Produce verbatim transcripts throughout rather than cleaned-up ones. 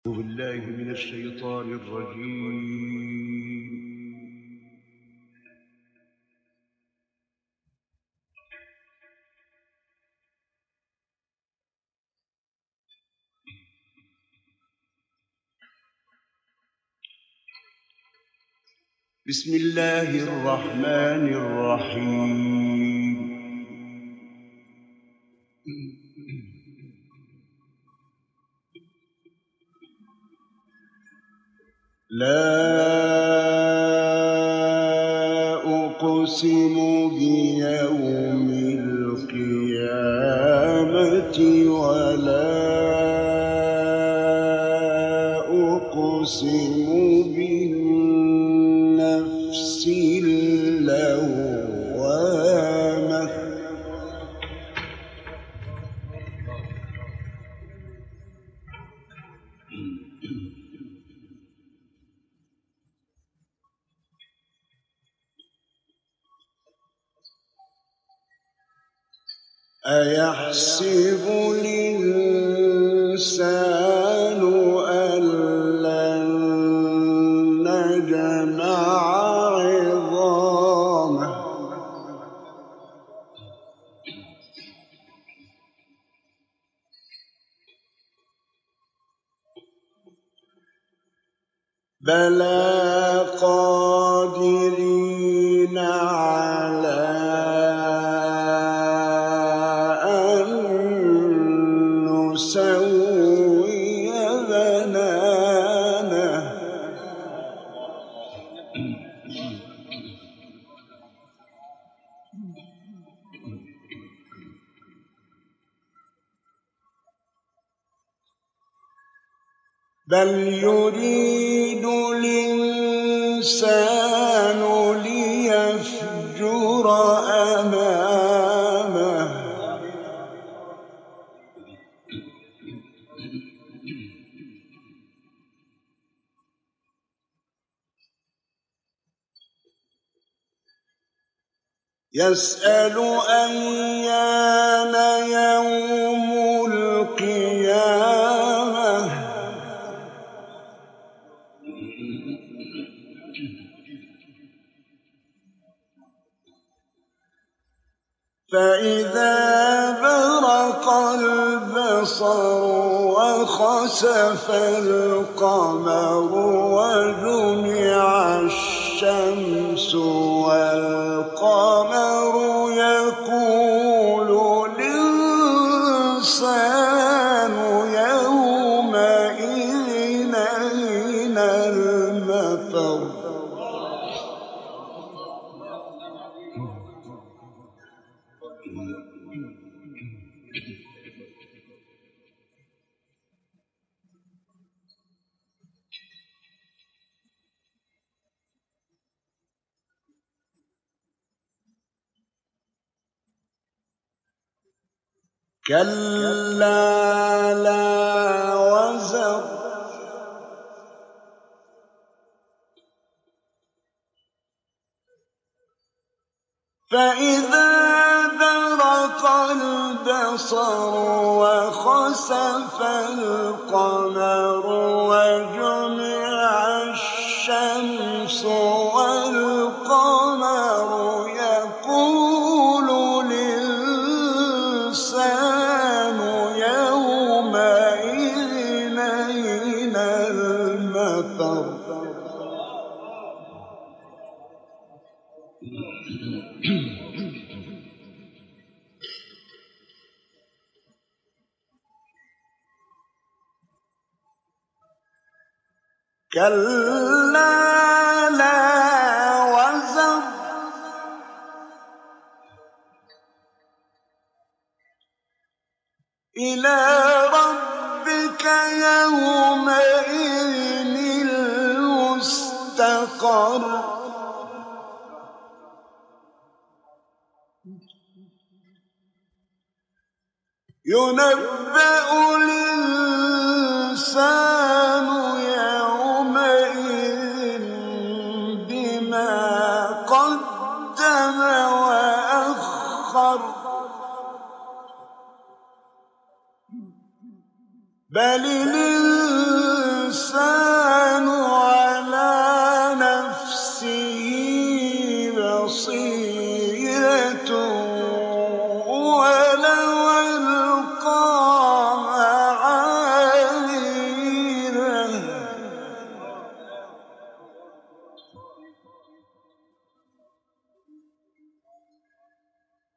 أعوذ بالله من الشيطان الرجيم. بسم الله الرحمن الرحيم. لا أقسم بيوم القيامة ولا أقسم بالنفس اللوامة أيحسب الإنسان أن لن نجمع عظامه بلى قادرين على نسوي بنانه بل يريد الإنسان ليفجر أمامه يسأل أيان يوم القيامة فإذا برق البصر وخسف القمر وجمع الشمس والقمر يقول الإنسان يومئذ أين المفر كلا لا وزر فإذا برق البصر وخسف القمر وجمع الشمس والقمر يقول الإنسان يومئذ أين المفر كلا لا وزر إلى ربك يومئذ المستقر ينبأ الإنسان يومئذ بما قدم وأخر بل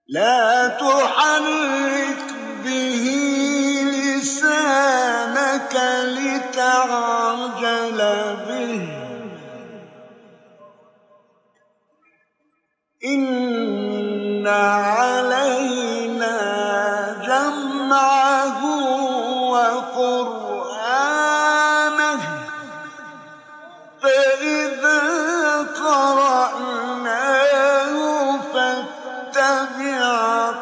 لا تحرك به لسانك لتعجل به إن علينا جمعه وقرآنه فإذا قرأناه فاتبع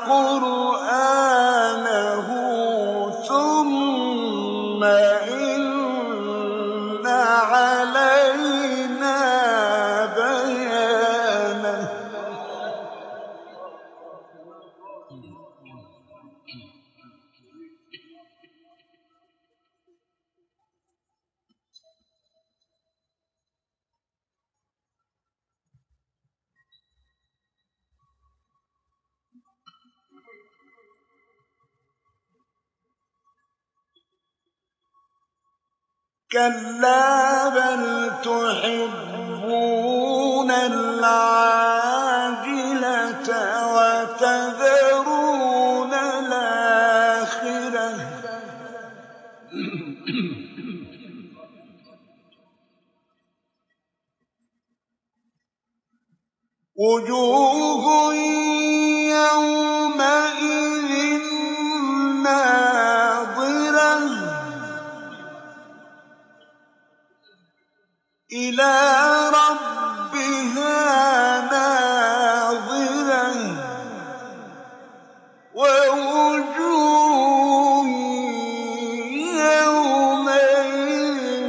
قرآنه ثم إن علينا بيانه. كلا بل تحبون العاجلة وتذرون الآخرة وجوه يومئذ ناظرة إلى ربها ناظرة ووجوه يومئذ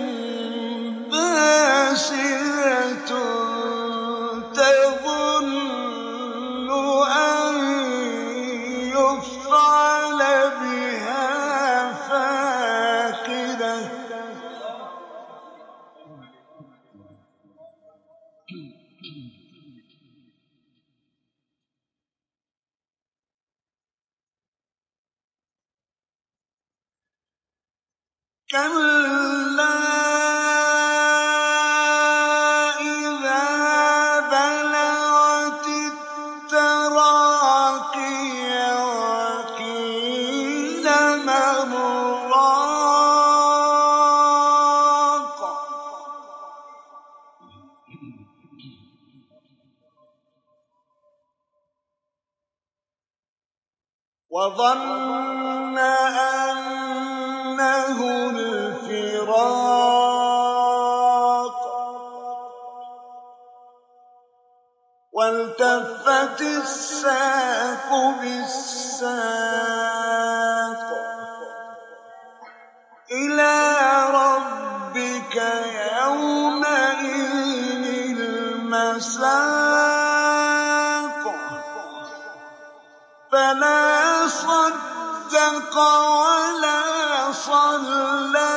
باسرة تظن أن يفعل بها فاقرة كلا إذا بلغت التراقي وقيل من راق وظن أنه الفراق والتفت الساق بالساق إلى ربك يومئذ المساق فلا صدق ولا صلى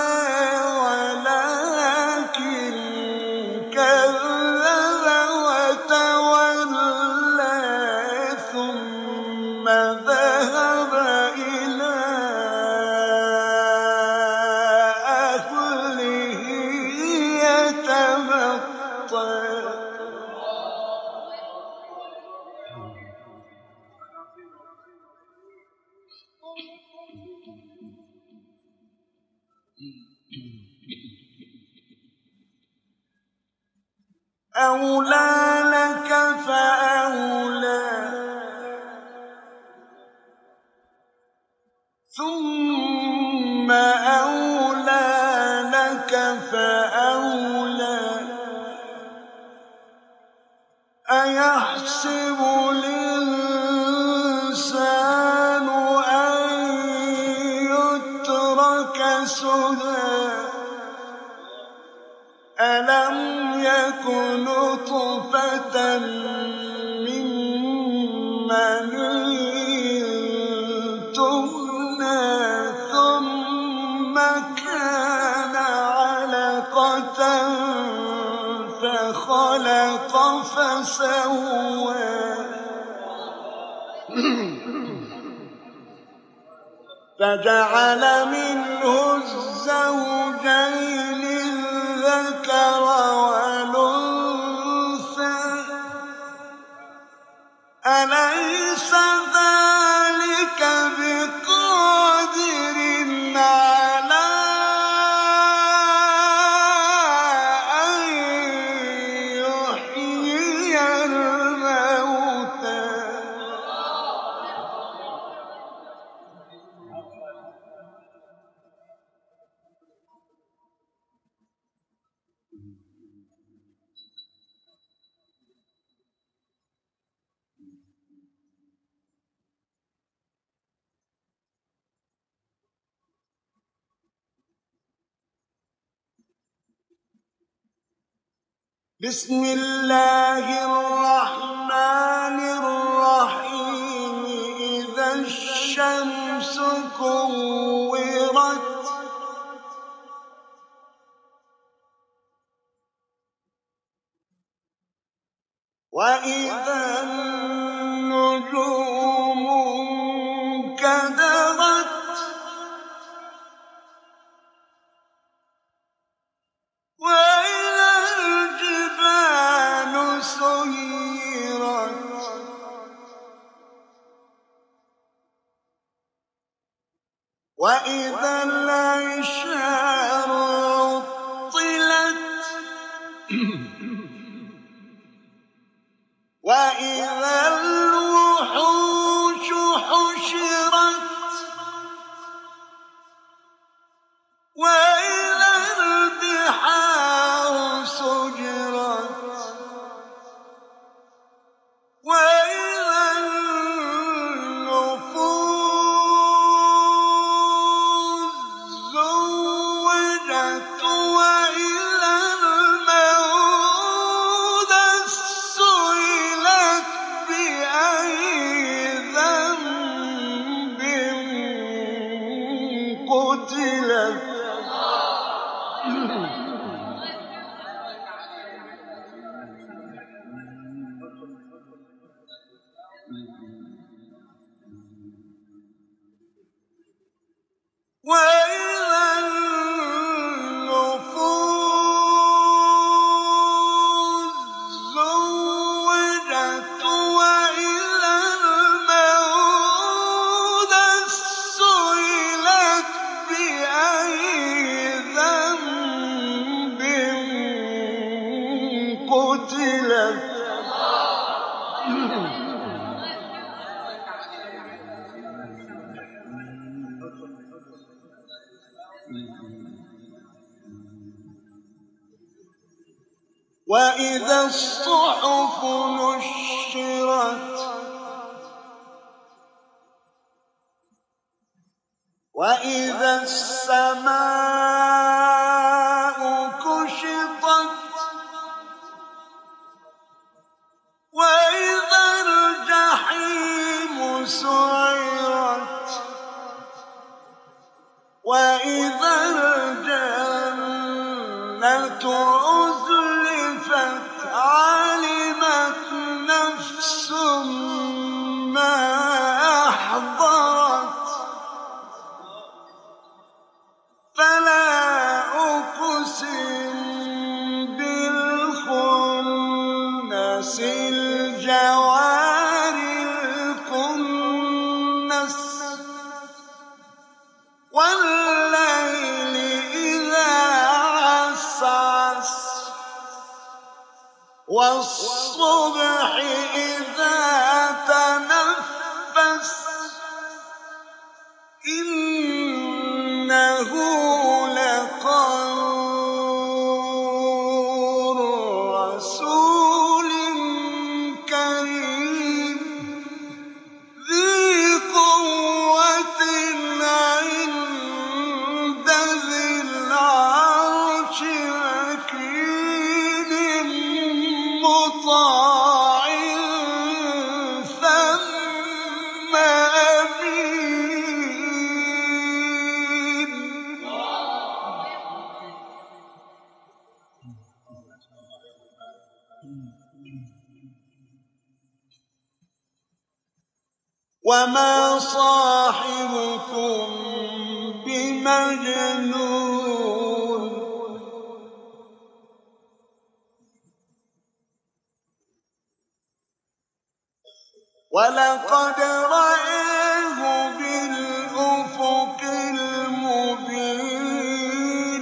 ولكن كذب وتولى ثم ذهب إلى أهله يتمطى أولى لك فأولى ثم أولى لك فأولى أيحسب الإنسان أن يترك سدى ألم يكن نطفة من مني تمنى ثم كان علقة فخلق فسوى فجعل منه الزوجين الذكر والأنثى أليس بسم الله الرحمن الرحيم إذا الشمس كورت وإذا النجوم انكدرت وإذا الجبال سيرت وإذا العشار عطلت وإذا الوحوش حشرت وإذا البحار سجرت وإذا النفوس زوجت وإذا الموءودة سئلت بأي ذنب قتلت وإذا النفوس زوجت وإذا الموءودة سئلت بأي ذنب قتلت وإذا الصحف نشرت وإذا السماء كشطت وإذا الجحيم سعرت وإذا الجنة أزلفت علمت نفس ما أحضرت فلا أقسم بالخنس الجوار الكنس والليل إذا عسعس والصبح إذا تنفس إنه لقول رسول كريم ذي قوة عند ذي العرش مكين مطاع ثم أمين وما صاحبكم بمجنون ولقد رآه بالأفق المبين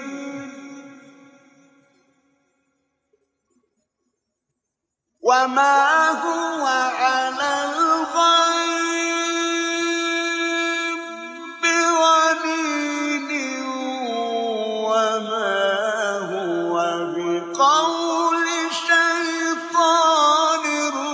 وما هو على الغيب بضنين وما هو بقول شيطان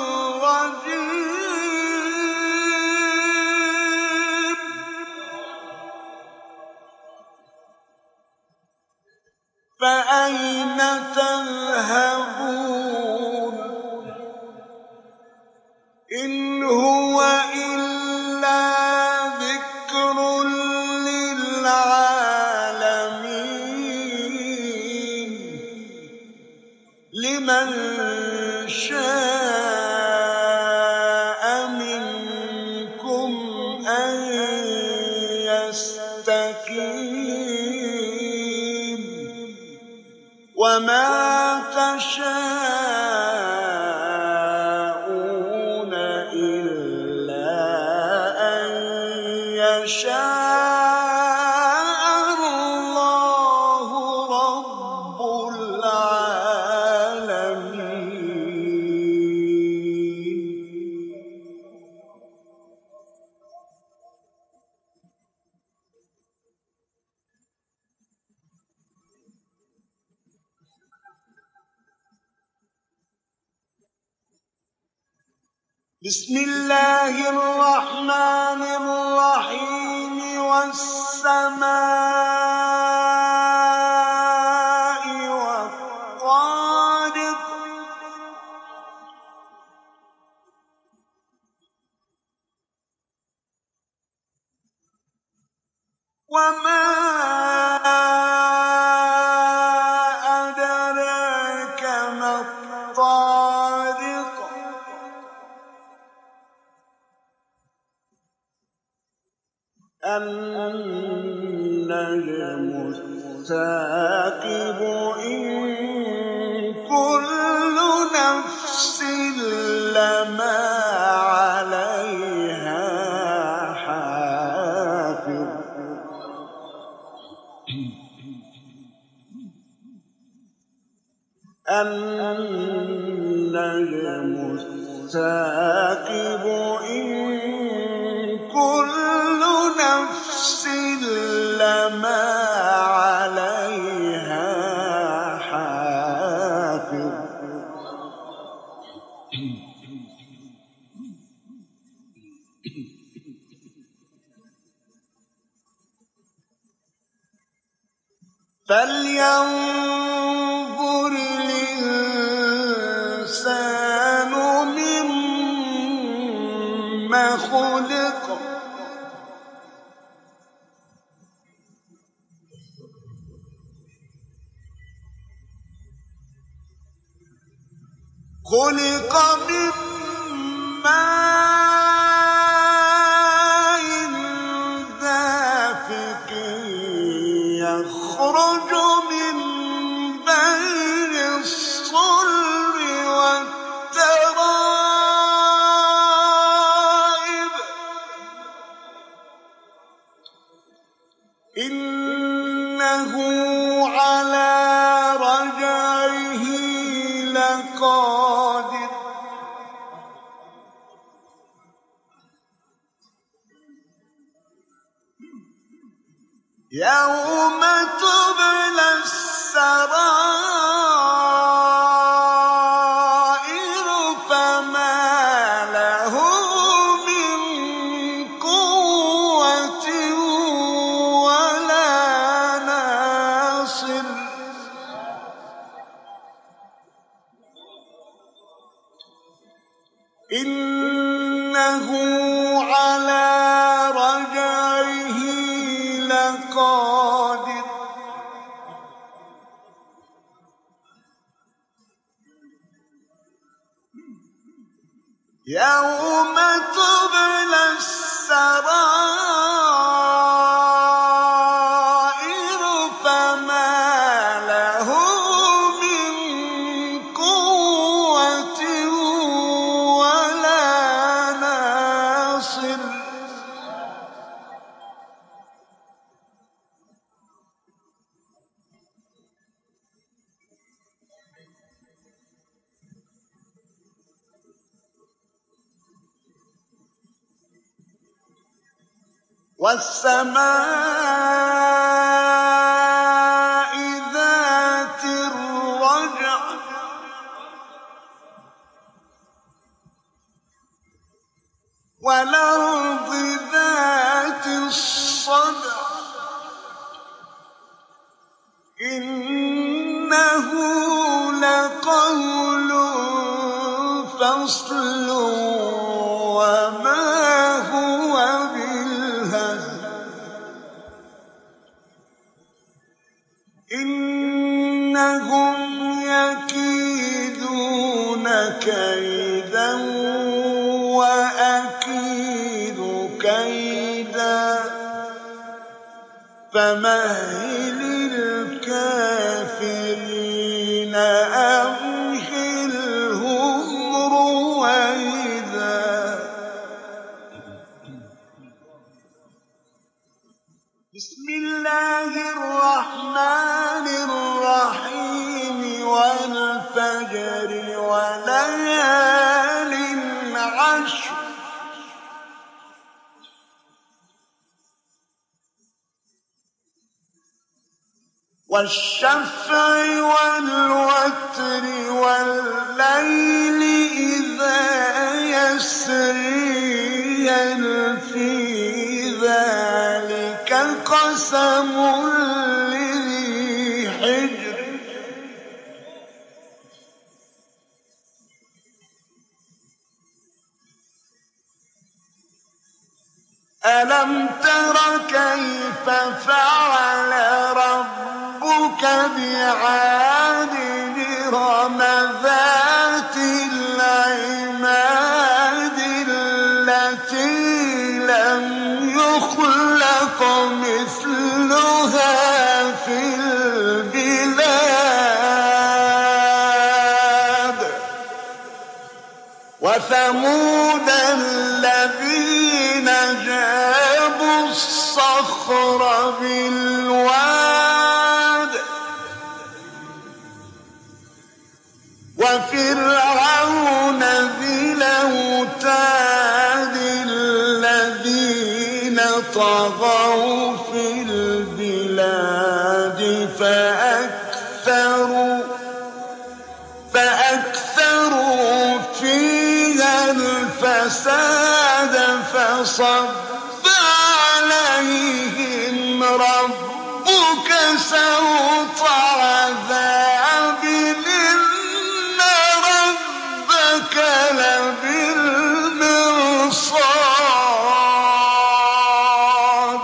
رجيم فأ أين تذهبون إن هو إلا ذكر للعالمين لمن شاء منكم أن يستقيم وما تشاءون إلا أن يشاء الله رب العالمين. بسم الله الرحمن الرحيم والسماء والطارق وما أدراك ما الطارق النجم الثاقب إن كل نفس لما عليها حافظ النجم الثاقب إن كل نفس لما عليها حافظ فلينظر الإنسان مما خلق خلق من ماء دافق يخرج من بين الصلب والترائب إنه على رجعه لقادر يوم تبلى السرائر فما له من قوة ولا ناصر إنه على رجعه لقادر يوم تبلى السرائر فما له من قوة ولا ناصر والسماء ذات الرجع والأرض ذات الصدع إنه إِنَّهُ لَقَوْلٌ فَصْلٌ وَمَا هُوَ بِالْهَزْلِ إِنَّهُمْ يَكِيدُونَ كَيْدًا وَأَكِيدُ كَيْدًا فَمَهِّلِ الْكَافِرِينَ أَمْهِلْهُمْ رُوَيْدًا. بسم الله الرحمن الرحيم والفجر وليال عشر والشفع والوتر والليل إذا يسري هل في ذلك قسم لذي حجر ألم تر كيف فعل ربك بعاد إرم ذات العماد التي لم يخلق مثلها في البلاد وثمود الذين جابوا الصخر بالواد وفرعون ذي الأوتاد الذين طغوا في البلاد فأكثروا فأكثروا فيها الفساد فصب عليهم ربك سوط عذاب إن ربك لبالمرصاد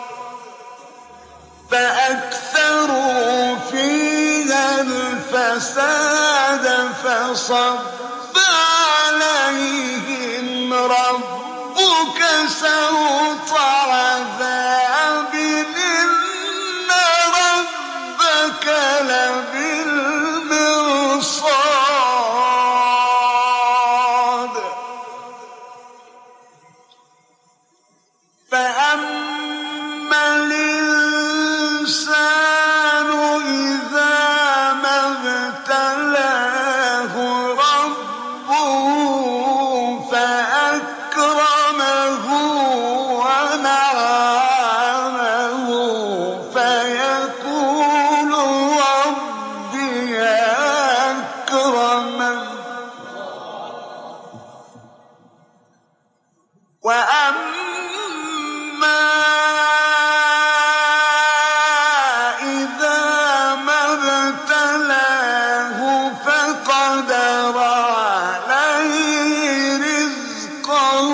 فأكثروا فيها الفساد فصب عليهم ربك سوط عذاب إن ربك لبالمرصاد فأما الإنسان إذا ما ابتلاه ربه فأكرمه ونعمه فيقول ربي أكرمن وأما إذا ما ابتلاه فقدر عليه رزقه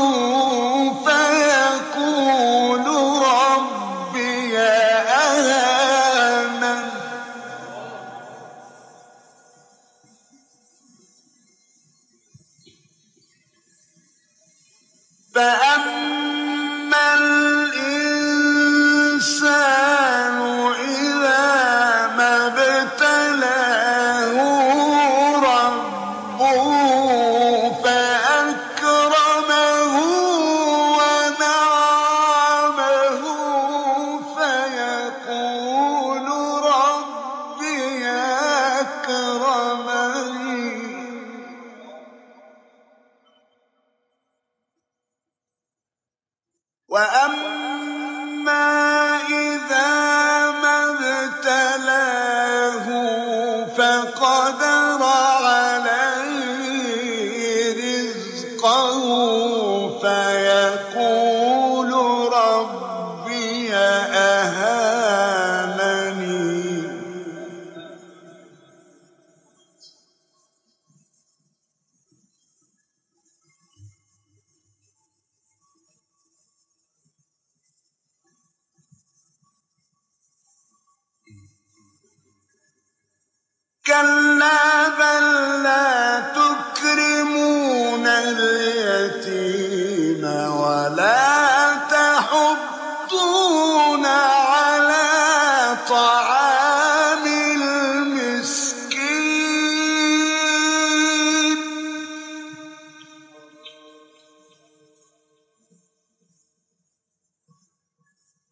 فيقول ربي أهانن فأما الإنسان إذا ما ابتلاه ربه فأكرمه ونعمه فيقول ربي أكرمن وأما إذا ما ابتلاه فقدر عليه رزقه فيقول ربي أهانن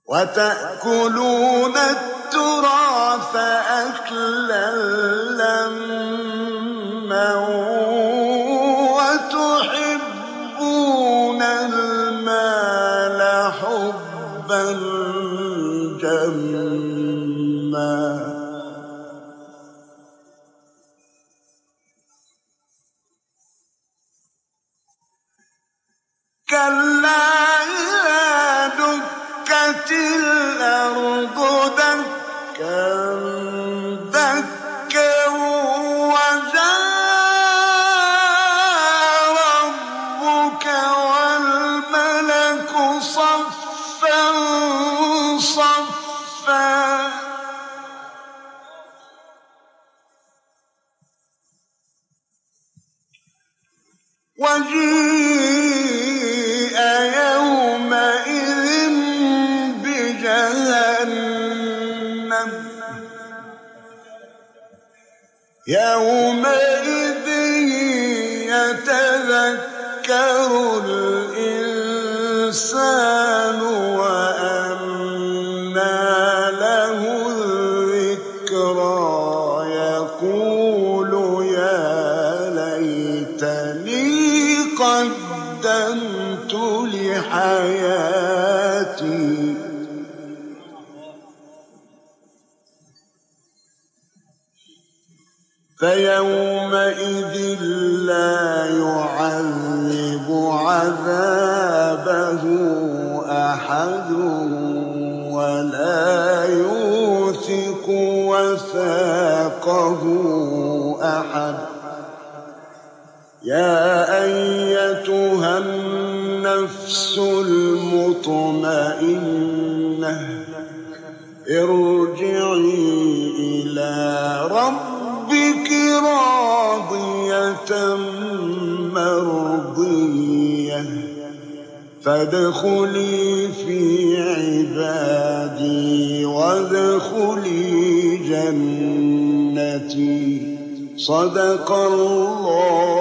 وتأكلون التراث أكلا لما وتحبون المال حبا جما كلا إذا دكت الأرض دكا دكا وجاء ربك والملك صفا صفا وجيء يومئذ بجهنم يومئذ يتذكر الإنسان وأنى له الذكرى يقول يا ليتني قدمت لحياتي فيومئذ لا يعذب عذابه أحد ولا يوثق وثاقه أحد يا أيتها النفس المطمئنة ارجعي إلى ربك راضية مرضية فادخلي في عبادي وادخلي جنتي صدق الله